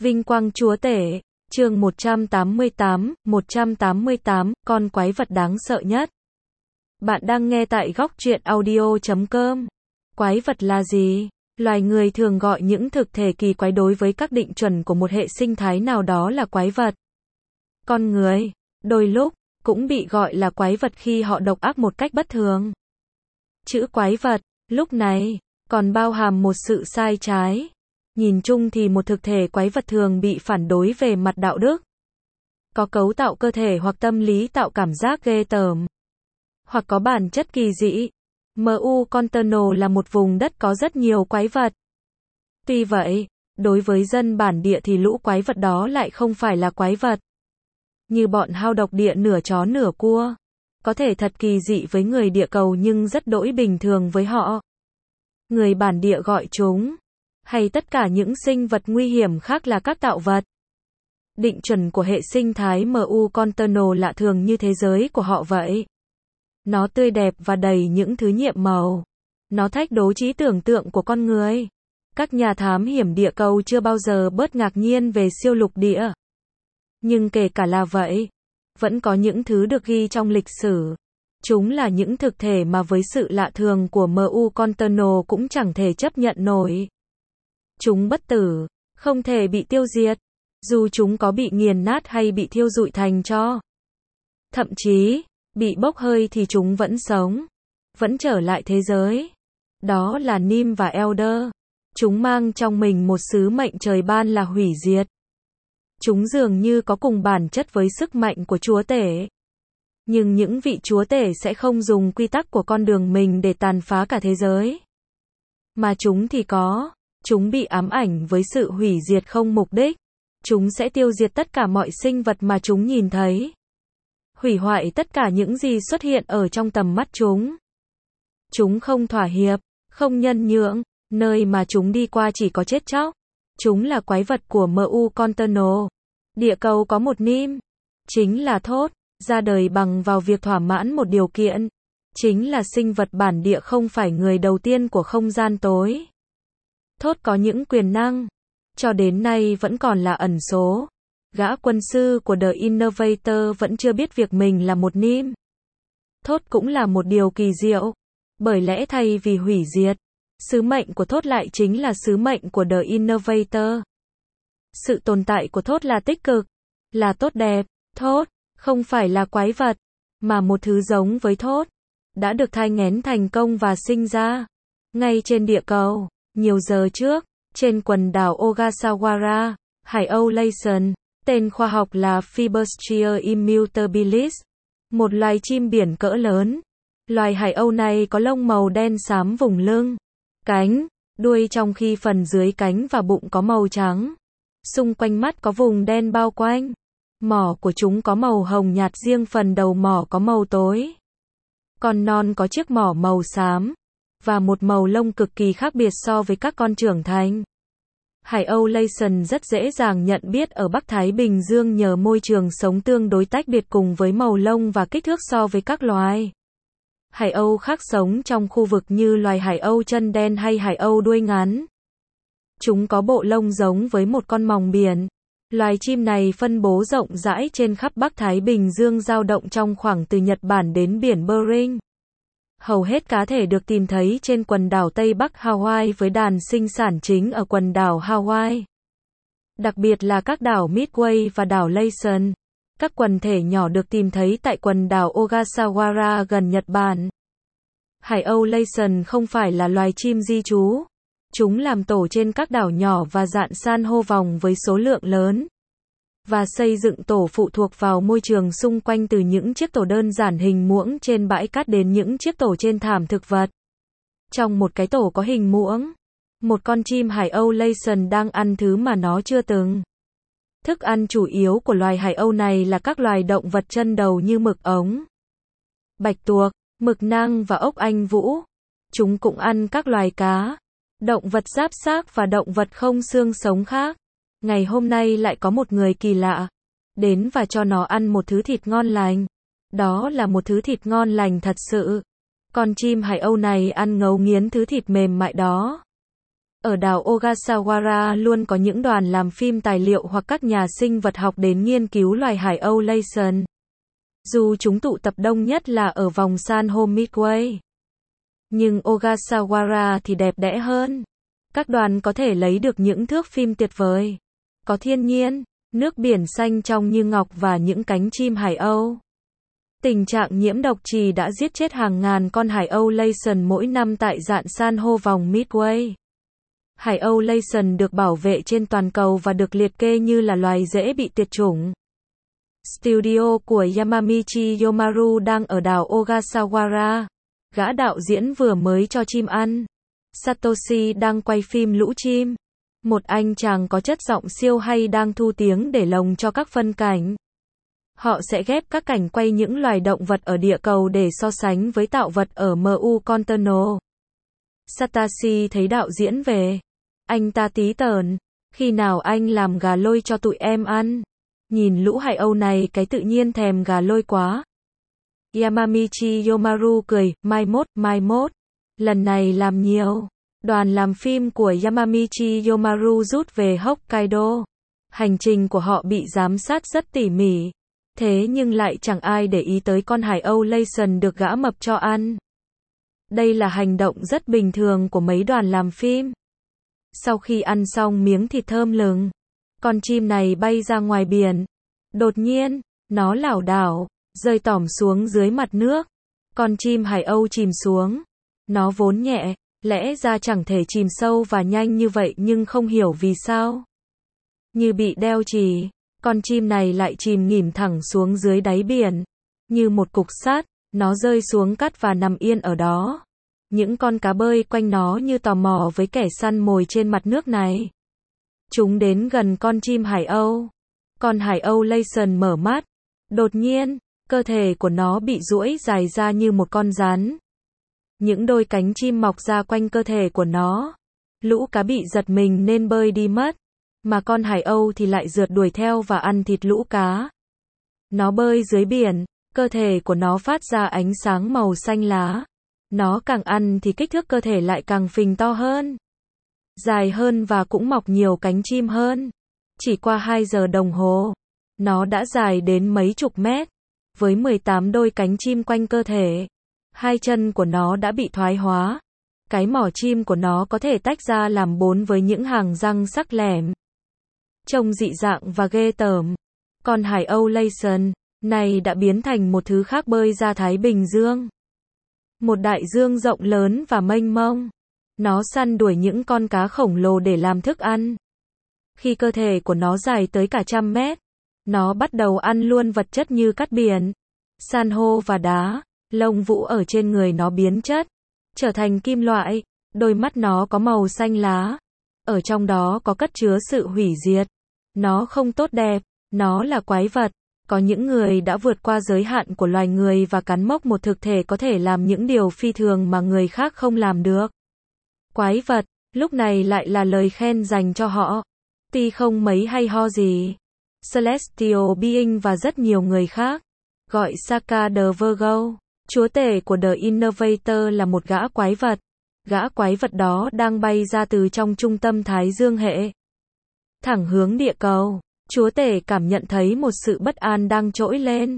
Vinh quang chúa tể, chương 188, con quái vật đáng sợ nhất. Bạn đang nghe tại góc truyện audio.com. Quái vật là gì? Loài người thường gọi những thực thể kỳ quái đối với các định chuẩn của một hệ sinh thái nào đó là quái vật. Con người, đôi lúc, cũng bị gọi là quái vật khi họ độc ác một cách bất thường. Chữ quái vật, lúc này, còn bao hàm một sự sai trái. Nhìn chung thì một thực thể quái vật thường bị phản đối về mặt đạo đức. Có cấu tạo cơ thể hoặc tâm lý tạo cảm giác ghê tởm. Hoặc có bản chất kỳ dị. MU Conterno là một vùng đất có rất nhiều quái vật. Tuy vậy, đối với dân bản địa thì lũ quái vật đó lại không phải là quái vật. Như bọn hao độc địa nửa chó nửa cua. Có thể thật kỳ dị với người địa cầu nhưng rất đỗi bình thường với họ. Người bản địa gọi chúng, hay tất cả những sinh vật nguy hiểm khác là các tạo vật. Định chuẩn của hệ sinh thái MU Conterno lạ thường như thế giới của họ vậy. Nó tươi đẹp và đầy những thứ nhiệm màu. Nó thách đố trí tưởng tượng của con người. Các nhà thám hiểm địa cầu chưa bao giờ bớt ngạc nhiên về siêu lục địa. Nhưng kể cả là vậy, vẫn có những thứ được ghi trong lịch sử. Chúng là những thực thể mà với sự lạ thường của MU Conterno cũng chẳng thể chấp nhận nổi. Chúng bất tử, không thể bị tiêu diệt, dù chúng có bị nghiền nát hay bị thiêu rụi thành tro. Thậm chí, bị bốc hơi thì chúng vẫn sống, vẫn trở lại thế giới. Đó là Nim và Elder. Chúng mang trong mình một sứ mệnh trời ban là hủy diệt. Chúng dường như có cùng bản chất với sức mạnh của chúa tể. Nhưng những vị chúa tể sẽ không dùng quy tắc của con đường mình để tàn phá cả thế giới. Mà chúng thì có. Chúng bị ám ảnh với sự hủy diệt không mục đích. Chúng sẽ tiêu diệt tất cả mọi sinh vật mà chúng nhìn thấy. Hủy hoại tất cả những gì xuất hiện ở trong tầm mắt chúng. Chúng không thỏa hiệp, không nhân nhượng, nơi mà chúng đi qua chỉ có chết chóc. Chúng là quái vật của MU Conterno. Địa cầu có một Nim, chính là Thốt, ra đời bằng vào việc thỏa mãn một điều kiện. Chính là sinh vật bản địa không phải người đầu tiên của không gian tối. Thốt có những quyền năng, cho đến nay vẫn còn là ẩn số. Gã quân sư của The Innovator vẫn chưa biết việc mình là một Nim. Thốt cũng là một điều kỳ diệu, bởi lẽ thay vì hủy diệt, sứ mệnh của Thốt lại chính là sứ mệnh của The Innovator. Sự tồn tại của Thốt là tích cực, là tốt đẹp. Thốt không phải là quái vật, mà một thứ giống với Thốt, đã được thai nghén thành công và sinh ra ngay trên địa cầu. Nhiều giờ trước, trên quần đảo Ogasawara, Hải Âu Layson, tên khoa học là Fibustria immutabilis, một loài chim biển cỡ lớn. Loài hải âu này có lông màu đen xám vùng lưng, cánh, đuôi, trong khi phần dưới cánh và bụng có màu trắng. Xung quanh mắt có vùng đen bao quanh. Mỏ của chúng có màu hồng nhạt, riêng phần đầu mỏ có màu tối. Con non có chiếc mỏ màu xám và một màu lông cực kỳ khác biệt so với các con trưởng thành. Hải âu Layson rất dễ dàng nhận biết ở Bắc Thái Bình Dương nhờ môi trường sống tương đối tách biệt cùng với màu lông và kích thước so với các loài hải âu khác sống trong khu vực như loài hải âu chân đen hay hải âu đuôi ngắn. Chúng có bộ lông giống với một con mòng biển. Loài chim này phân bố rộng rãi trên khắp Bắc Thái Bình Dương, dao động trong khoảng từ Nhật Bản đến biển Bering. Hầu hết cá thể được tìm thấy trên quần đảo Tây Bắc Hawaii với đàn sinh sản chính ở quần đảo Hawaii. Đặc biệt là các đảo Midway và đảo Layson. Các quần thể nhỏ được tìm thấy tại quần đảo Ogasawara gần Nhật Bản. Hải âu Layson không phải là loài chim di trú. Chúng làm tổ trên các đảo nhỏ và dạn san hô vòng với số lượng lớn. Và xây dựng tổ phụ thuộc vào môi trường xung quanh, từ những chiếc tổ đơn giản hình muỗng trên bãi cát đến những chiếc tổ trên thảm thực vật. Trong một cái tổ có hình muỗng, một con chim hải âu Layson đang ăn thứ mà nó chưa từng. Thức ăn chủ yếu của loài hải âu này là các loài động vật chân đầu như mực ống, bạch tuộc, mực nang và ốc anh vũ. Chúng cũng ăn các loài cá, động vật giáp xác và động vật không xương sống khác. Ngày hôm nay lại có một người kỳ lạ đến và cho nó ăn một thứ thịt ngon lành. Đó là một thứ thịt ngon lành thật sự. Con chim hải âu này ăn ngấu nghiến thứ thịt mềm mại đó. Ở đảo Ogasawara luôn có những đoàn làm phim tài liệu hoặc các nhà sinh vật học đến nghiên cứu loài hải âu Laysan. Dù chúng tụ tập đông nhất là ở vòng san hô Midway. Nhưng Ogasawara thì đẹp đẽ hơn. Các đoàn có thể lấy được những thước phim tuyệt vời. Có thiên nhiên, nước biển xanh trong như ngọc và những cánh chim hải âu. Tình trạng nhiễm độc trì đã giết chết hàng ngàn con hải âu Laysan mỗi năm tại dạn san hô vòng Midway. Hải âu Laysan được bảo vệ trên toàn cầu và được liệt kê như là loài dễ bị tuyệt chủng. Studio của Yamamichi Yomaru đang ở đảo Ogasawara. Gã đạo diễn vừa mới cho chim ăn. Satoshi đang quay phim Lũ chim. Một anh chàng có chất giọng siêu hay đang thu tiếng để lồng cho các phân cảnh. Họ sẽ ghép các cảnh quay những loài động vật ở địa cầu để so sánh với tạo vật ở MU Conterno. Satoshi thấy đạo diễn về. Anh ta tí tởn. Khi nào anh làm gà lôi cho tụi em ăn? Nhìn lũ hải âu này cái tự nhiên thèm gà lôi quá. Yamamichi Yomaru cười, mai mốt. Lần này làm nhiều. Đoàn làm phim của Yamamichi Yomaru rút về Hokkaido. Hành trình của họ bị giám sát rất tỉ mỉ. Thế nhưng lại chẳng ai để ý tới con hải âu Laysan được gã mập cho ăn. Đây là hành động rất bình thường của mấy đoàn làm phim. Sau khi ăn xong miếng thịt thơm lừng, con chim này bay ra ngoài biển. Đột nhiên, nó lảo đảo, rơi tỏm xuống dưới mặt nước. Con chim hải âu chìm xuống. Nó vốn nhẹ, lẽ ra chẳng thể chìm sâu và nhanh như vậy nhưng không hiểu vì sao. Như bị đeo chì, con chim này lại chìm nghỉm thẳng xuống dưới đáy biển. Như một cục sắt, nó rơi xuống cát và nằm yên ở đó. Những con cá bơi quanh nó như tò mò với kẻ săn mồi trên mặt nước này. Chúng đến gần con chim hải âu. Con hải âu Laysan mở mắt. Đột nhiên, cơ thể của nó bị duỗi dài ra như một con rắn. Những đôi cánh chim mọc ra quanh cơ thể của nó. Lũ cá bị giật mình nên bơi đi mất. Mà con hải âu thì lại rượt đuổi theo và ăn thịt lũ cá. Nó bơi dưới biển, cơ thể của nó phát ra ánh sáng màu xanh lá. Nó càng ăn thì kích thước cơ thể lại càng phình to hơn, dài hơn và cũng mọc nhiều cánh chim hơn. Chỉ qua 2 giờ đồng hồ, nó đã dài đến mấy chục mét, với 18 đôi cánh chim quanh cơ thể. 2 chân của nó đã bị thoái hóa. Cái mỏ chim của nó có thể tách ra làm 4 với những hàng răng sắc lẻm. Trông dị dạng và ghê tởm. Con hải âu Laysan này đã biến thành một thứ khác bơi ra Thái Bình Dương. Một đại dương rộng lớn và mênh mông. Nó săn đuổi những con cá khổng lồ để làm thức ăn. Khi cơ thể của nó dài tới cả 100 mét, nó bắt đầu ăn luôn vật chất như cát biển, san hô và đá. Lông vũ ở trên người nó biến chất, trở thành kim loại. Đôi mắt nó có màu xanh lá. Ở trong đó có cất chứa sự hủy diệt. Nó không tốt đẹp, nó là quái vật. Có những người đã vượt qua giới hạn của loài người và cắn mốc một thực thể có thể làm những điều phi thường mà người khác không làm được. Quái vật, lúc này lại là lời khen dành cho họ. Tuy không mấy hay ho gì. Celestial Being và rất nhiều người khác. Gọi Saka the Virgo, chúa tể của The Innovator là một gã quái vật. Gã quái vật đó đang bay ra từ trong trung tâm Thái Dương hệ. Thẳng hướng địa cầu. Chúa tể cảm nhận thấy một sự bất an đang trỗi lên.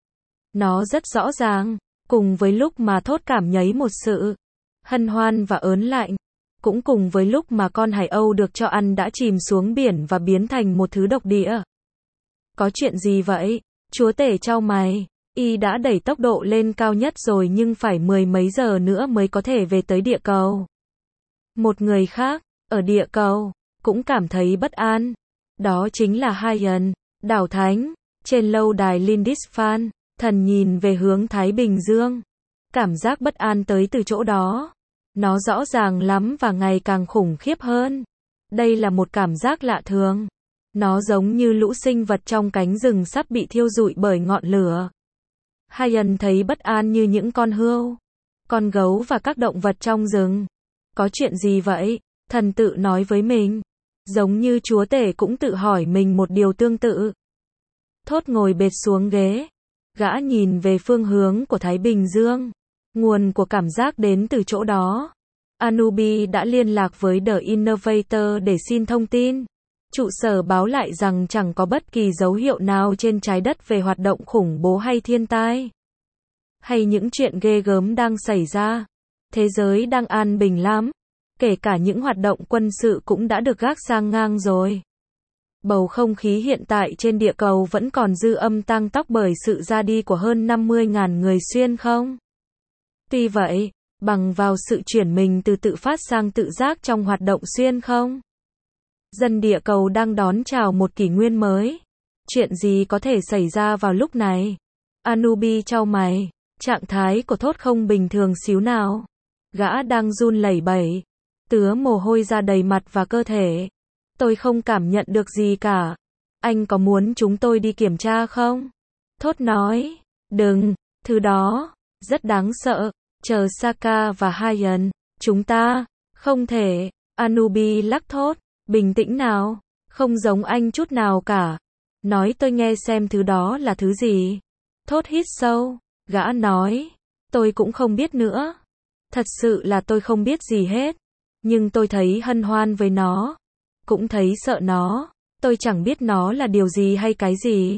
Nó rất rõ ràng, cùng với lúc mà thốt cảm thấy một sự hân hoan và ớn lạnh, cũng cùng với lúc mà con hải âu được cho ăn đã chìm xuống biển và biến thành một thứ độc địa. Có chuyện gì vậy? Chúa tể chau mày. Y đã đẩy tốc độ lên cao nhất rồi nhưng phải 10 mấy giờ nữa mới có thể về tới địa cầu. Một người khác, ở địa cầu, cũng cảm thấy bất an. Đó chính là Haiyan, đảo thánh. Trên lâu đài Lindisfarne, thần nhìn về hướng Thái Bình Dương. Cảm giác bất an tới từ chỗ đó. Nó rõ ràng lắm và ngày càng khủng khiếp hơn. Đây là một cảm giác lạ thường. Nó giống như lũ sinh vật trong cánh rừng sắp bị thiêu rụi bởi ngọn lửa. Haiyan thấy bất an như những con hươu, con gấu và các động vật trong rừng. Có chuyện gì vậy? Thần tự nói với mình. Giống như chúa tể cũng tự hỏi mình một điều tương tự. Thốt ngồi bệt xuống ghế. Gã nhìn về phương hướng của Thái Bình Dương. Nguồn của cảm giác đến từ chỗ đó. Anubi đã liên lạc với The Innovator để xin thông tin. Trụ sở báo lại rằng chẳng có bất kỳ dấu hiệu nào trên trái đất về hoạt động khủng bố hay thiên tai. Hay những chuyện ghê gớm đang xảy ra. Thế giới đang an bình lắm. Kể cả những hoạt động quân sự cũng đã được gác sang ngang rồi. Bầu không khí hiện tại trên địa cầu vẫn còn dư âm tang tóc bởi sự ra đi của hơn 50.000 người xuyên không? Tuy vậy, bằng vào sự chuyển mình từ tự phát sang tự giác trong hoạt động xuyên không? Dân địa cầu đang đón chào một kỷ nguyên mới. Chuyện gì có thể xảy ra vào lúc này? Anubi chau mày, trạng thái của Thốt không bình thường xíu nào. Gã đang run lẩy bẩy, tứa mồ hôi ra đầy mặt và cơ thể. Tôi không cảm nhận được gì cả. Anh có muốn chúng tôi đi kiểm tra không? Thốt nói, đừng, thứ đó, rất đáng sợ. Chờ Saka và Hyan, chúng ta, không thể. Anubi lắc thốt, bình tĩnh nào, không giống anh chút nào cả. Nói tôi nghe xem thứ đó là thứ gì. Thốt hít sâu, gã nói, tôi cũng không biết nữa. Thật sự là tôi không biết gì hết. Nhưng tôi thấy hân hoan với nó. Cũng thấy sợ nó. Tôi chẳng biết nó là điều gì hay cái gì.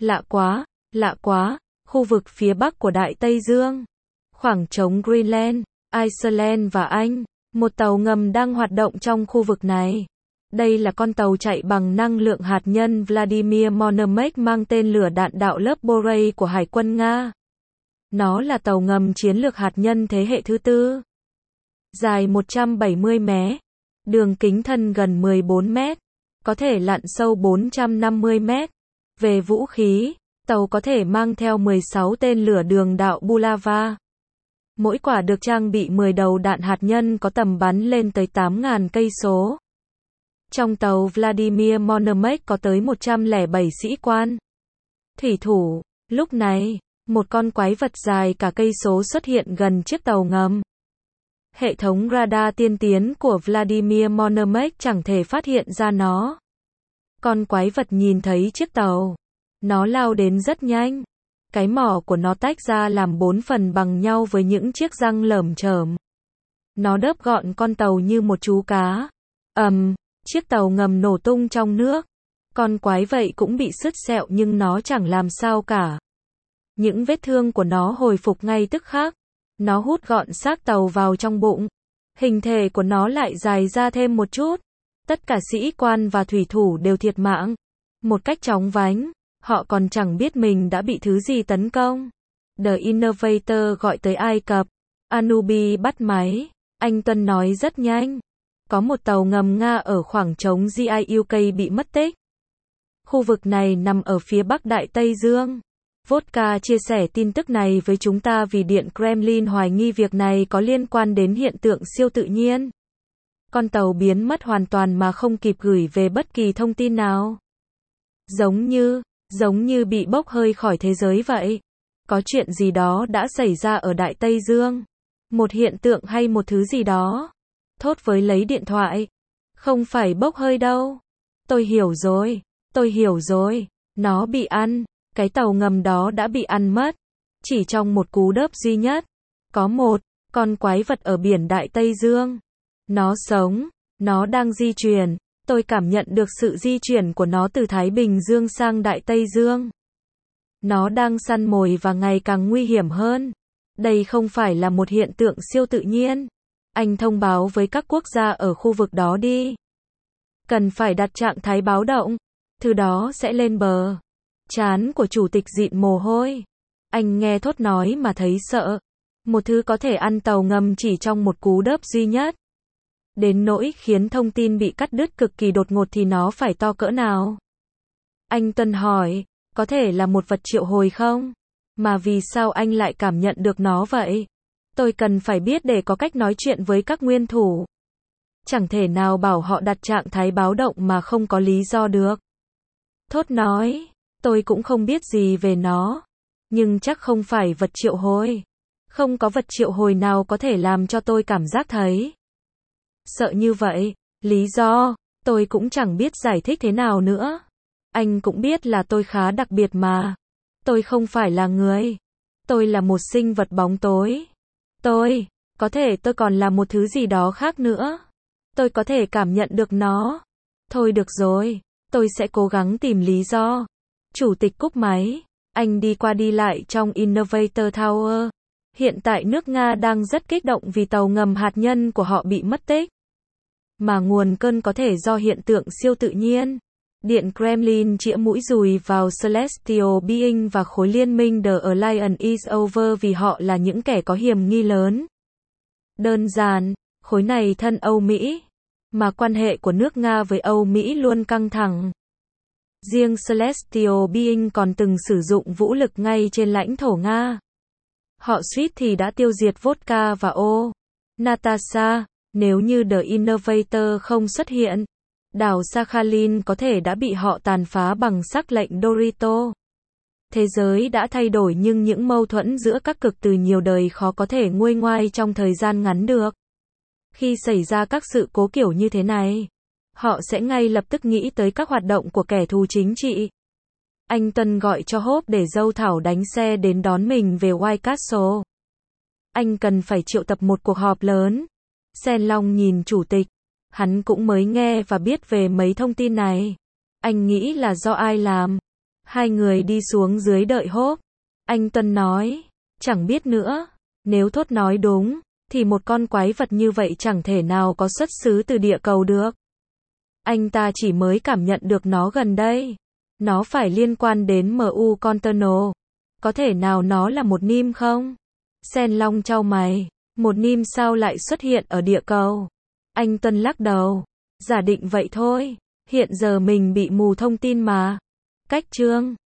Lạ quá, khu vực phía bắc của Đại Tây Dương. Khoảng trống Greenland, Iceland và Anh. Một tàu ngầm đang hoạt động trong khu vực này. Đây là con tàu chạy bằng năng lượng hạt nhân Vladimir Monomek mang tên lửa đạn đạo lớp Borei của Hải quân Nga. Nó là tàu ngầm chiến lược hạt nhân thế hệ thứ tư. Dài 170 mét, đường kính thân gần 14 mét, có thể lặn sâu 450 mét. Về vũ khí, tàu có thể mang theo 16 tên lửa đường đạo Bulava. Mỗi quả được trang bị 10 đầu đạn hạt nhân có tầm bắn lên tới 8.000 cây số. Trong tàu Vladimir Monomek có tới 107 sĩ quan. Thủy thủ, lúc này, một con quái vật dài cả cây số xuất hiện gần chiếc tàu ngầm. Hệ thống radar tiên tiến của Vladimir Monomek chẳng thể phát hiện ra nó. Con quái vật nhìn thấy chiếc tàu. Nó lao đến rất nhanh. Cái mỏ của nó tách ra làm 4 phần bằng nhau với những chiếc răng lởm chởm. Nó đớp gọn con tàu như một chú cá. Chiếc tàu ngầm nổ tung trong nước. Con quái vậy cũng bị sứt sẹo nhưng nó chẳng làm sao cả. Những vết thương của nó hồi phục ngay tức khắc. Nó hút gọn xác tàu vào trong bụng. Hình thể của nó lại dài ra thêm một chút. Tất cả sĩ quan và thủy thủ đều thiệt mạng. Một cách chóng vánh. Họ còn chẳng biết mình đã bị thứ gì tấn công. The Innovator gọi tới Ai Cập. Anubi bắt máy. Anh Tuân nói rất nhanh. Có một tàu ngầm Nga ở khoảng trống Giuk bị mất tích. Khu vực này nằm ở phía bắc Đại Tây Dương. Vodka chia sẻ tin tức này với chúng ta vì Điện Kremlin hoài nghi việc này có liên quan đến hiện tượng siêu tự nhiên. Con tàu biến mất hoàn toàn mà không kịp gửi về bất kỳ thông tin nào. Giống như bị bốc hơi khỏi thế giới vậy. Có chuyện gì đó đã xảy ra ở Đại Tây Dương. Một hiện tượng hay một thứ gì đó. Thốt với lấy điện thoại. Không phải bốc hơi đâu. Tôi hiểu rồi. Nó bị ăn. Cái tàu ngầm đó đã bị ăn mất. Chỉ trong một cú đớp duy nhất. Có một con quái vật ở biển Đại Tây Dương. Nó sống. Nó đang di chuyển. Tôi cảm nhận được sự di chuyển của nó từ Thái Bình Dương sang Đại Tây Dương. Nó đang săn mồi và ngày càng nguy hiểm hơn. Đây không phải là một hiện tượng siêu tự nhiên. Anh thông báo với các quốc gia ở khu vực đó đi. Cần phải đặt trạng thái báo động. Thứ đó sẽ lên bờ. Trán của chủ tịch dịn mồ hôi. Anh nghe Thốt nói mà thấy sợ. Một thứ có thể ăn tàu ngầm chỉ trong một cú đớp duy nhất. Đến nỗi khiến thông tin bị cắt đứt cực kỳ đột ngột thì nó phải to cỡ nào? Anh Tuân hỏi, có thể là một vật triệu hồi không? Mà vì sao anh lại cảm nhận được nó vậy? Tôi cần phải biết để có cách nói chuyện với các nguyên thủ. Chẳng thể nào bảo họ đặt trạng thái báo động mà không có lý do được. Thốt nói, tôi cũng không biết gì về nó. Nhưng chắc không phải vật triệu hồi. Không có vật triệu hồi nào có thể làm cho tôi cảm giác thấy sợ như vậy. Lý do, tôi cũng chẳng biết giải thích thế nào nữa. Anh cũng biết là tôi khá đặc biệt mà. Tôi không phải là người. Tôi là một sinh vật bóng tối. Có thể tôi còn là một thứ gì đó khác nữa. Tôi có thể cảm nhận được nó. Thôi được rồi, tôi sẽ cố gắng tìm lý do. Chủ tịch cúp máy. Anh đi qua đi lại trong Innovator Tower. Hiện tại nước Nga đang rất kích động vì tàu ngầm hạt nhân của họ bị mất tích. Mà nguồn cơn có thể do hiện tượng siêu tự nhiên. Điện Kremlin chĩa mũi dùi vào Celestial Being và khối liên minh The Alliance is over vì họ là những kẻ có hiểm nghi lớn. Đơn giản, khối này thân Âu Mỹ. Mà quan hệ của nước Nga với Âu Mỹ luôn căng thẳng. Riêng Celestial Being còn từng sử dụng vũ lực ngay trên lãnh thổ Nga. Họ suýt thì đã tiêu diệt vodka và Natasha. Nếu như The Innovator không xuất hiện, đảo Sakhalin có thể đã bị họ tàn phá bằng sắc lệnh Dorito. Thế giới đã thay đổi nhưng những mâu thuẫn giữa các cực từ nhiều đời khó có thể nguôi ngoai trong thời gian ngắn được. Khi xảy ra các sự cố kiểu như thế này, họ sẽ ngay lập tức nghĩ tới các hoạt động của kẻ thù chính trị. Anh Tuân gọi cho Hope để dâu Thảo đánh xe đến đón mình về White Castle. Anh cần phải triệu tập một cuộc họp lớn. Sen Long nhìn chủ tịch. Hắn cũng mới nghe và biết về mấy thông tin này. Anh nghĩ là do ai làm. Hai người đi xuống dưới đợi Hope. Anh Tuân nói, chẳng biết nữa. Nếu Thốt nói đúng, thì một con quái vật như vậy chẳng thể nào có xuất xứ từ địa cầu được. Anh ta chỉ mới cảm nhận được nó gần đây. Nó phải liên quan đến MU Container. Có thể nào nó là một nim không? Sen Long chau mày. Một nim sao lại xuất hiện ở địa cầu? Anh Tuân lắc đầu. Giả định vậy thôi. Hiện giờ mình bị mù thông tin mà. Cách chương